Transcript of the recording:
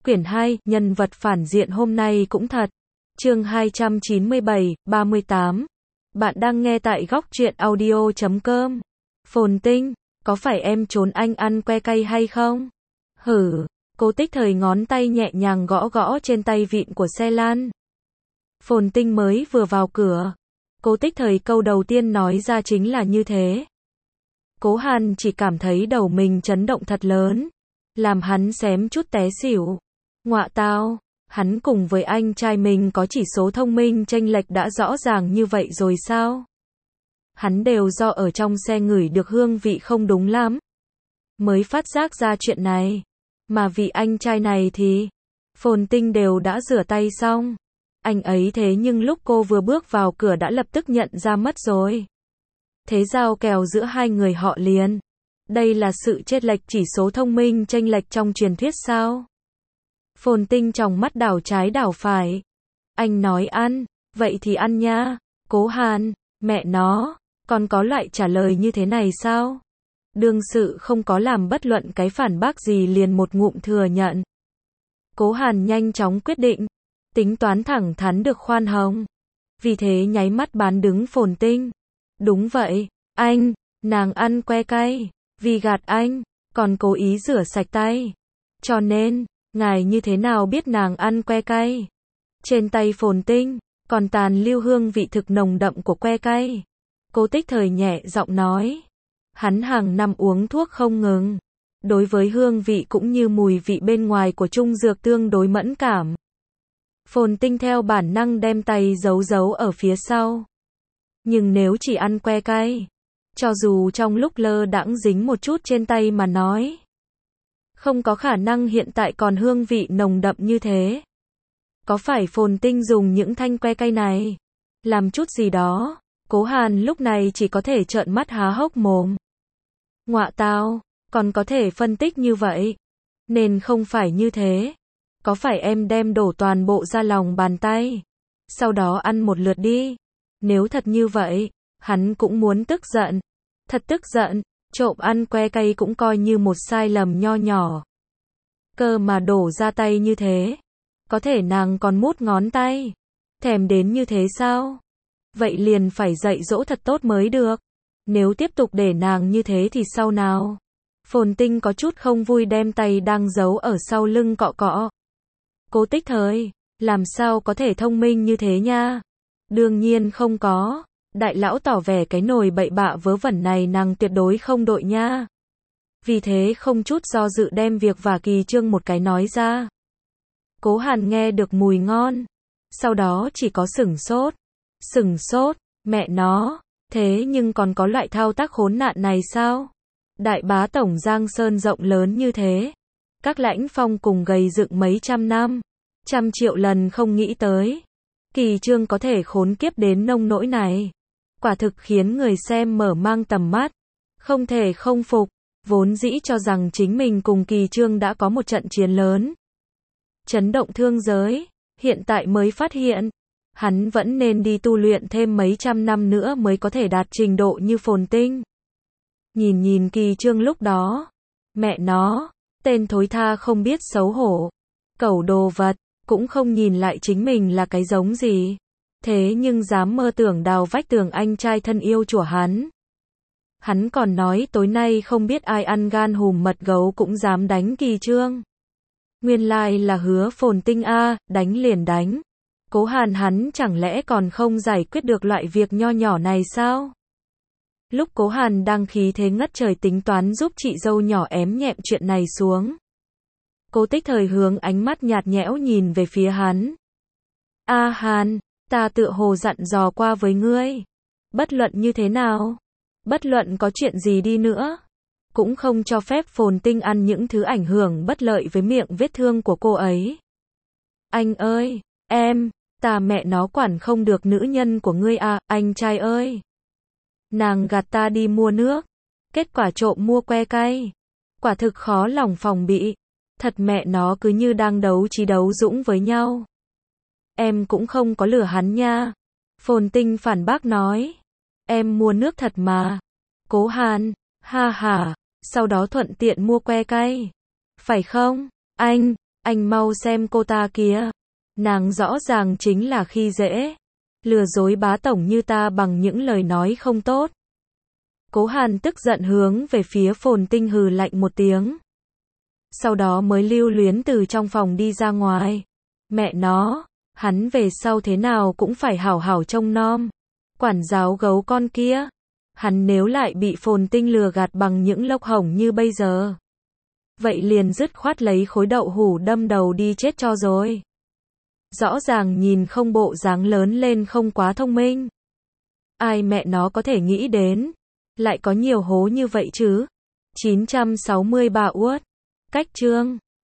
Quyển 2, nhân vật phản diện hôm nay cũng thật. Chương 297, 38. Bạn đang nghe tại góc truyện audio.com. Phồn Tinh, có phải em trốn anh ăn que cay hay không? Hử, Cố Tích Thời ngón tay nhẹ nhàng gõ gõ trên tay vịn của xe lan. Phồn Tinh mới vừa vào cửa. Cố Tích Thời câu đầu tiên nói ra chính là như thế. Cố Hàn chỉ cảm thấy đầu mình chấn động thật lớn, làm hắn xém chút té xỉu. Ngọa tao, hắn cùng với anh trai mình có chỉ số thông minh chênh lệch đã rõ ràng như vậy rồi sao? Hắn đều do ở trong xe ngửi được hương vị không đúng lắm, mới phát giác ra chuyện này. Mà vì anh trai này thì, Phồn Tinh đều đã rửa tay xong. Anh ấy thế nhưng lúc cô vừa bước vào cửa đã lập tức nhận ra mất rồi. Thế giao kèo giữa hai người họ liền. Đây là sự chênh lệch chỉ số thông minh chênh lệch trong truyền thuyết sao? Phồn Tinh trong mắt đảo trái đảo phải. Anh nói ăn, vậy thì ăn nha. Cố Hàn, mẹ nó, còn có loại trả lời như thế này sao? Đương sự không có làm bất luận cái phản bác gì liền một ngụm thừa nhận. Cố Hàn nhanh chóng quyết định, tính toán thẳng thắn được khoan hồng. Vì thế nháy mắt bán đứng Phồn Tinh. Đúng vậy, anh, nàng ăn que cay, vì gạt anh, còn cố ý rửa sạch tay. Cho nên, ngài như thế nào biết nàng ăn que cay? Trên tay Phồn Tinh, còn tàn lưu hương vị thực nồng đậm của que cay. Cố Tích Thời nhẹ giọng nói. Hắn hàng năm uống thuốc không ngừng. Đối với hương vị cũng như mùi vị bên ngoài của trung dược tương đối mẫn cảm. Phồn Tinh theo bản năng đem tay giấu giấu ở phía sau. Nhưng nếu chỉ ăn que cay, cho dù trong lúc lơ đãng dính một chút trên tay mà nói, không có khả năng hiện tại còn hương vị nồng đậm như thế. Có phải Phồn Tinh dùng những thanh que cay này làm chút gì đó? Cố Hàn lúc này chỉ có thể trợn mắt há hốc mồm. Ngọa tao, còn có thể phân tích như vậy? Nên không phải như thế. Có phải em đem đổ toàn bộ ra lòng bàn tay, sau đó ăn một lượt đi? Nếu thật như vậy, hắn cũng muốn tức giận. Thật tức giận, trộm ăn que cay cũng coi như một sai lầm nho nhỏ. Cơ mà đổ ra tay như thế. Có thể nàng còn mút ngón tay. Thèm đến như thế sao? Vậy liền phải dạy dỗ thật tốt mới được. Nếu tiếp tục để nàng như thế thì sau nào? Phồn Tinh có chút không vui đem tay đang giấu ở sau lưng cọ cọ. Cố Tích Thời, làm sao có thể thông minh như thế nha? Đương nhiên không có. Đại lão tỏ vẻ cái nồi bậy bạ vớ vẩn này nàng tuyệt đối không đội nha. Vì thế không chút do dự đem việc và kỳ trương một cái nói ra. Cố Hàn nghe được mùi ngon. Sau đó chỉ có sửng sốt. Sửng sốt, mẹ nó. Thế nhưng còn có loại thao tác khốn nạn này sao? Đại bá tổng Giang Sơn rộng lớn như thế. Các lãnh phong cùng gầy dựng mấy trăm năm. Trăm triệu lần không nghĩ tới. Kỳ trương có thể khốn kiếp đến nông nỗi này. Quả thực khiến người xem mở mang tầm mắt. Không thể không phục. Vốn dĩ cho rằng chính mình cùng Kỳ trương đã có một trận chiến lớn, chấn động thương giới. Hiện tại mới phát hiện, hắn vẫn nên đi tu luyện thêm mấy trăm năm nữa mới có thể đạt trình độ như Phồn Tinh. Nhìn Kỳ trương lúc đó. Mẹ nó, tên thối tha không biết xấu hổ. Cẩu đồ vật, cũng không nhìn lại chính mình là cái giống gì. Thế nhưng dám mơ tưởng đào vách tường anh trai thân yêu của hắn. Hắn còn nói tối nay không biết ai ăn gan hùm mật gấu cũng dám đánh Kỳ trương. Nguyên lai là hứa Phồn Tinh a, đánh liền đánh. Cố Hàn hắn chẳng lẽ còn không giải quyết được loại việc nho nhỏ này sao? Lúc Cố Hàn đang khí thế ngất trời tính toán giúp chị dâu nhỏ ém nhẹm chuyện này xuống. Cố Tích Thời hướng ánh mắt nhạt nhẽo nhìn về phía hắn. A Hàn, ta tựa hồ dặn dò qua với ngươi. Bất luận như thế nào, bất luận có chuyện gì đi nữa, cũng không cho phép Phồn Tinh ăn những thứ ảnh hưởng bất lợi với miệng vết thương của cô ấy. Anh ơi, ta mẹ nó quản không được nữ nhân của ngươi à, anh trai ơi. Nàng gạt ta đi mua nước, kết quả trộm mua que cay. Quả thực khó lòng phòng bị. Thật mẹ nó cứ như đang đấu trí đấu dũng với nhau. Em cũng không có lừa hắn nha. Phồn Tinh phản bác nói. Em mua nước thật mà. Cố Hàn, ha ha, sau đó thuận tiện mua que cay. Phải không, anh? Anh mau xem cô ta kìa. Nàng rõ ràng chính là khi dễ. Lừa dối bá tổng như ta bằng những lời nói không tốt. Cố Hàn tức giận hướng về phía Phồn Tinh hừ lạnh một tiếng. Sau đó mới lưu luyến từ trong phòng đi ra ngoài. Mẹ nó, hắn về sau thế nào cũng phải hảo hảo trông nom. Quản giáo gấu con kia. Hắn nếu lại bị Phồn Tinh lừa gạt bằng những lông hồng như bây giờ. Vậy liền dứt khoát lấy khối đậu hủ đâm đầu đi chết cho rồi. Rõ ràng nhìn không bộ dáng lớn lên không quá thông minh. Ai mẹ nó có thể nghĩ đến. Lại có nhiều hố như vậy chứ. 963 uất. Cách chương